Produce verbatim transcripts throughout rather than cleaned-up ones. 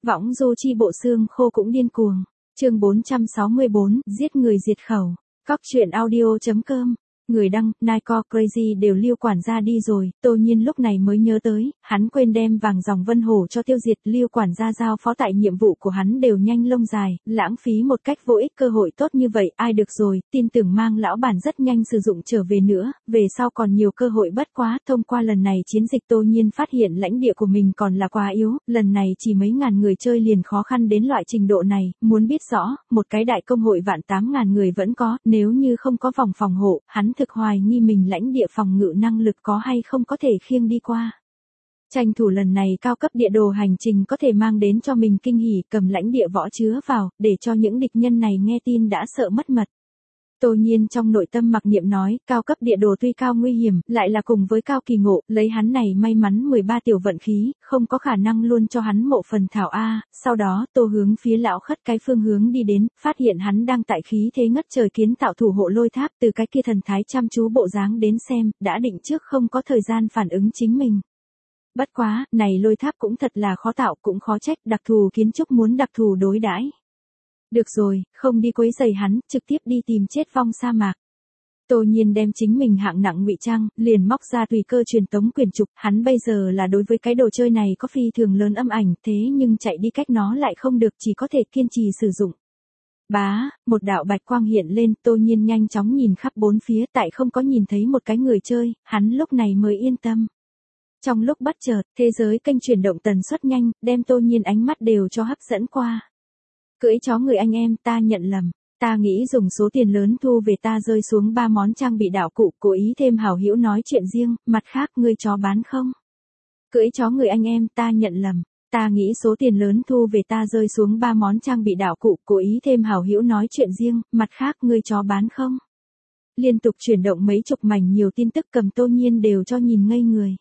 Võng du chi bộ xương khô cũng điên cuồng. Chương bốn trăm sáu mươi bốn, giết người diệt khẩu. Cóc truyện audio chấm com. Người đăng, Nike Crazy đều Lưu quản gia đi rồi, Tô Nhiên lúc này mới nhớ tới, hắn quên đem vàng dòng vân hổ cho tiêu diệt, Lưu quản gia giao phó tại nhiệm vụ của hắn đều nhanh lông dài, lãng phí một cách vô ích cơ hội tốt như vậy, ai được rồi, tin tưởng mang lão bản rất nhanh sử dụng trở về nữa, về sau còn nhiều cơ hội bất quá, thông qua lần này chiến dịch Tô Nhiên phát hiện lãnh địa của mình còn là quá yếu, lần này chỉ mấy ngàn người chơi liền khó khăn đến loại trình độ này, muốn biết rõ, một cái đại công hội vạn tám ngàn người vẫn có, nếu như không có vòng phòng hộ, hắn thực hoài nghi mình lãnh địa phòng ngự năng lực có hay không có thể khiêng đi qua. Tranh thủ lần này cao cấp địa đồ hành trình có thể mang đến cho mình kinh hỉ, cầm lãnh địa võ chứa vào, để cho những địch nhân này nghe tin đã sợ mất mật. Tô Nhiên trong nội tâm mặc niệm nói, cao cấp địa đồ tuy cao nguy hiểm, lại là cùng với cao kỳ ngộ, lấy hắn này may mắn mười ba tiểu vận khí, không có khả năng luôn cho hắn mộ phần thảo A, sau đó Tô hướng phía lão khất cái phương hướng đi đến, phát hiện hắn đang tại khí thế ngất trời kiến tạo thủ hộ lôi tháp, từ cái kia thần thái chăm chú bộ dáng đến xem, đã định trước không có thời gian phản ứng chính mình. Bất quá, này lôi tháp cũng thật là khó tạo, cũng khó trách, đặc thù kiến trúc muốn đặc thù đối đãi. Được rồi, không đi quấy rầy hắn, trực tiếp đi tìm chết vong sa mạc. Tô Nhiên đem chính mình hạng nặng ngụy trang, liền móc ra tùy cơ truyền tống quyển trục, hắn bây giờ là đối với cái đồ chơi này có phi thường lớn âm ảnh, thế nhưng chạy đi cách nó lại không được, chỉ có thể kiên trì sử dụng. Bá, một đạo bạch quang hiện lên, Tô Nhiên nhanh chóng nhìn khắp bốn phía, tại không có nhìn thấy một cái người chơi, hắn lúc này mới yên tâm. Trong lúc bất chợt, thế giới kênh chuyển động tần suất nhanh, đem Tô Nhiên ánh mắt đều cho hấp dẫn qua. Cưỡi chó người anh em, ta nhận lầm, ta nghĩ dùng số tiền lớn thu về ta rơi xuống ba món trang bị đạo cụ, cố ý thêm hảo hữu nói chuyện riêng, mặt khác ngươi chó bán không? Cưỡi chó người anh em, ta nhận lầm, ta nghĩ số tiền lớn thu về ta rơi xuống ba món trang bị đạo cụ, cố ý thêm hảo hữu nói chuyện riêng, mặt khác ngươi chó bán không? Liên tục chuyển động mấy chục mảnh nhiều tin tức cầm Tô Nhiên đều cho nhìn ngây người.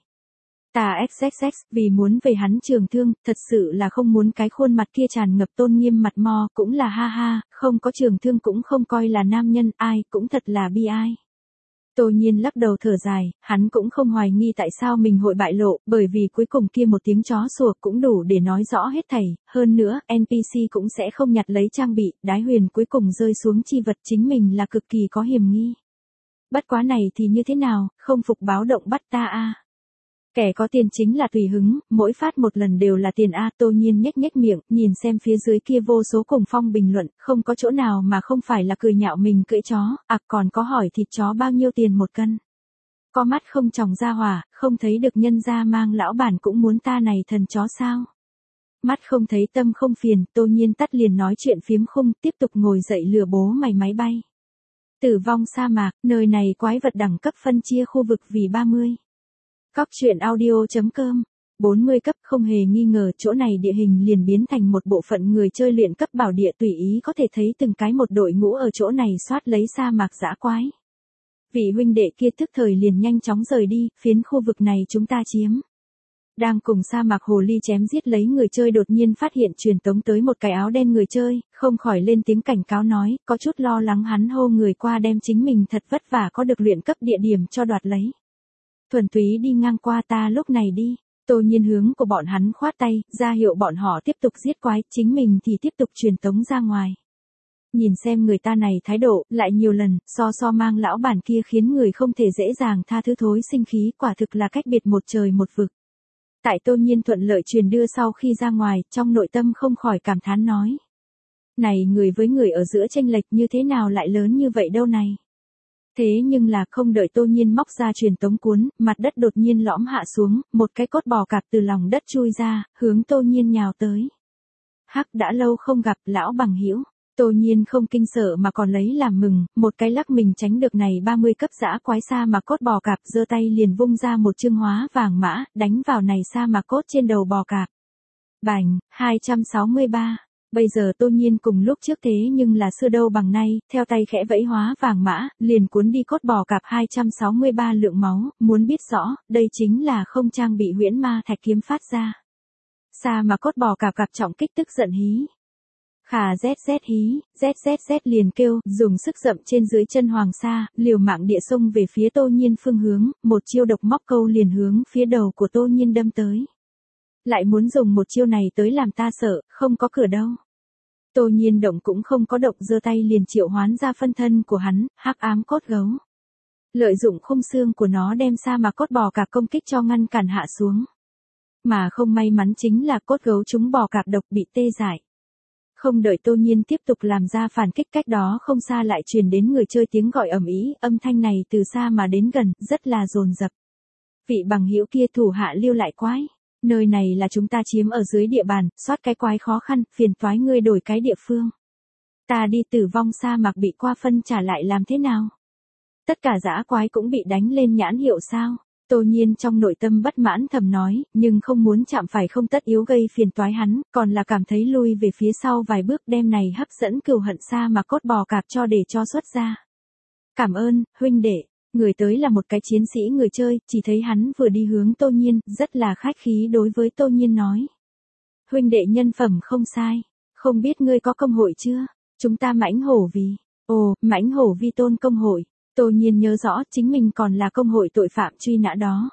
Ta xx xx, vì muốn về hắn trường thương, thật sự là không muốn cái khuôn mặt kia tràn ngập tôn nghiêm mặt mo, cũng là ha ha, không có trường thương cũng không coi là nam nhân, ai, cũng thật là bi ai. Tô Nhiên lắc đầu thở dài, hắn cũng không hoài nghi tại sao mình hội bại lộ, bởi vì cuối cùng kia một tiếng chó sủa cũng đủ để nói rõ hết thảy, hơn nữa, en pê xê cũng sẽ không nhặt lấy trang bị, đái huyền cuối cùng rơi xuống chi vật chính mình là cực kỳ có hiểm nghi. Bất quá này thì như thế nào, không phục báo động bắt ta a. Kẻ có tiền chính là tùy hứng, mỗi phát một lần đều là tiền A. Tô Nhiên nhếch nhếch miệng, nhìn xem phía dưới kia vô số cùng phong bình luận, không có chỗ nào mà không phải là cười nhạo mình cưỡi chó, à còn có hỏi thịt chó bao nhiêu tiền một cân. Có mắt không tròng ra hỏa, không thấy được nhân gia mang lão bản cũng muốn ta này thần chó sao. Mắt không thấy tâm không phiền, Tô Nhiên tắt liền nói chuyện phiếm khung, tiếp tục ngồi dậy lừa bố mày máy bay. Tử vong sa mạc, nơi này quái vật đẳng cấp phân chia khu vực vì ba mươi. Cóc truyện audio chấm com. bốn mươi cấp không hề nghi ngờ chỗ này địa hình liền biến thành một bộ phận người chơi luyện cấp bảo địa tùy ý có thể thấy từng cái một đội ngũ ở chỗ này soát lấy sa mạc dã quái. Vị huynh đệ kia tức thời liền nhanh chóng rời đi, phiến khu vực này chúng ta chiếm. Đang cùng sa mạc hồ ly chém giết lấy người chơi đột nhiên phát hiện truyền tống tới một cái áo đen người chơi, không khỏi lên tiếng cảnh cáo nói, có chút lo lắng hắn hô người qua đem chính mình thật vất vả có được luyện cấp địa điểm cho đoạt lấy. Thuần túy đi ngang qua ta lúc này đi. Tô Nhiên hướng của bọn hắn khoát tay, ra hiệu bọn họ tiếp tục giết quái, chính mình thì tiếp tục truyền tống ra ngoài. Nhìn xem người ta này thái độ, lại nhiều lần, so so mang lão bản kia khiến người không thể dễ dàng tha thứ thối sinh khí, quả thực là cách biệt một trời một vực. Tại Tô Nhiên thuận lợi truyền đưa sau khi ra ngoài, trong nội tâm không khỏi cảm thán nói. Này người với người ở giữa chênh lệch như thế nào lại lớn như vậy đâu này. Thế nhưng là không đợi Tô Nhiên móc ra truyền tống cuốn, mặt đất đột nhiên lõm hạ xuống, một cái cốt bò cạp từ lòng đất chui ra, hướng Tô Nhiên nhào tới. Hắc đã lâu không gặp lão bằng hữu. Tô Nhiên không kinh sợ mà còn lấy làm mừng, một cái lắc mình tránh được này ba mươi cấp dã quái sa mà cốt bò cạp giơ tay liền vung ra một chương hóa vàng mã, đánh vào này sa mà cốt trên đầu bò cạp. Bành, hai trăm sáu mươi ba. Bây giờ Tô Nhiên cùng lúc trước thế nhưng là xưa đâu bằng nay, theo tay khẽ vẫy hóa vàng mã, liền cuốn đi cốt bò cạp hai trăm sáu mươi ba lượng máu, muốn biết rõ, đây chính là không trang bị huyễn ma thạch kiếm phát ra. Sa mà cốt bò cạp gặp trọng kích tức giận hí. Khà zz hí, zzz liền kêu, dùng sức dậm trên dưới chân hoàng sa, liều mạng địa sông về phía Tô Nhiên phương hướng, một chiêu độc móc câu liền hướng phía đầu của Tô Nhiên đâm tới. Lại muốn dùng một chiêu này tới làm ta sợ, không có cửa đâu. Tô Nhiên động cũng không có động, giơ tay liền triệu hoán ra phân thân của hắn, hắc ám cốt gấu. Lợi dụng khung xương của nó đem sa mà cốt bò cạp công kích cho ngăn cản hạ xuống. Mà không may mắn chính là cốt gấu chúng bò cạp độc bị tê dại. Không đợi Tô Nhiên tiếp tục làm ra phản kích, cách đó không xa lại truyền đến người chơi tiếng gọi ầm ĩ, âm thanh này từ xa mà đến gần, rất là dồn dập. Vị bằng hữu kia, thủ hạ lưu lại quái. Nơi này là chúng ta chiếm ở dưới địa bàn, soát cái quái khó khăn, phiền toái ngươi đổi cái địa phương. Ta đi tử vong sa mạc bị qua phân trả lại làm thế nào? Tất cả dã quái cũng bị đánh lên nhãn hiệu sao? Tô Nhiên trong nội tâm bất mãn thầm nói, nhưng không muốn chạm phải không tất yếu gây phiền toái hắn, còn là cảm thấy lui về phía sau vài bước, đem này hấp dẫn cừu hận sa mà cốt bò cạp cho để cho xuất ra. Cảm ơn, huynh đệ. Người tới là một cái chiến sĩ người chơi, chỉ thấy hắn vừa đi hướng Tô Nhiên, rất là khách khí đối với Tô Nhiên nói. Huynh đệ nhân phẩm không sai, không biết ngươi có công hội chưa? Chúng ta mãnh hổ vì. Ồ, mãnh hổ vi tôn công hội. Tô Nhiên nhớ rõ chính mình còn là công hội tội phạm truy nã đó.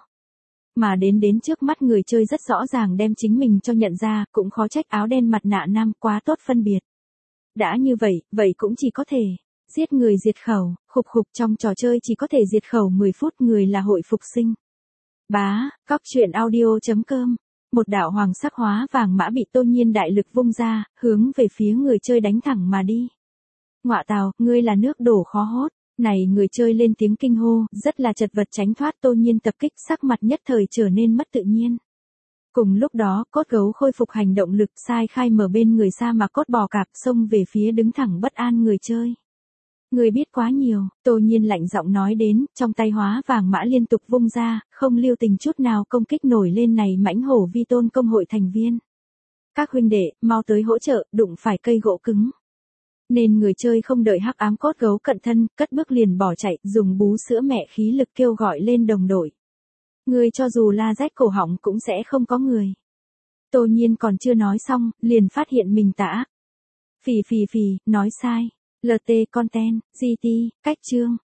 Mà đến đến trước mắt người chơi rất rõ ràng đem chính mình cho nhận ra, cũng khó trách áo đen mặt nạ nam quá tốt phân biệt. Đã như vậy, vậy cũng chỉ có thể giết người diệt khẩu, khục khục, trong trò chơi chỉ có thể diệt khẩu mười phút, người là hội phục sinh. Bá, cóc truyện audio chấm com. Một đạo hoàng sắc hóa vàng mã bị Tô Nhiên đại lực vung ra, hướng về phía người chơi đánh thẳng mà đi. Ngọa tào, ngươi là nước đổ khó hốt. Này người chơi lên tiếng kinh hô, rất là chật vật tránh thoát Tô Nhiên tập kích, sắc mặt nhất thời trở nên mất tự nhiên. Cùng lúc đó, cốt gấu khôi phục hành động lực, sai khai mở bên người sa mà cốt bò cạp, xông về phía đứng thẳng bất an người chơi. Người biết quá nhiều, Tô Nhiên lạnh giọng nói đến, trong tay hóa vàng mã liên tục vung ra, không lưu tình chút nào công kích nổi lên này mãnh hổ vi tôn công hội thành viên. Các huynh đệ, mau tới hỗ trợ, đụng phải cây gỗ cứng. Nên người chơi không đợi hắc ám cốt gấu cận thân, cất bước liền bỏ chạy, dùng bú sữa mẹ khí lực kêu gọi lên đồng đội. Người cho dù la rách cổ họng cũng sẽ không có người. Tô Nhiên còn chưa nói xong, liền phát hiện mình tã. Phì phì phì, nói sai. lờ tê content, giê tê, cách chương.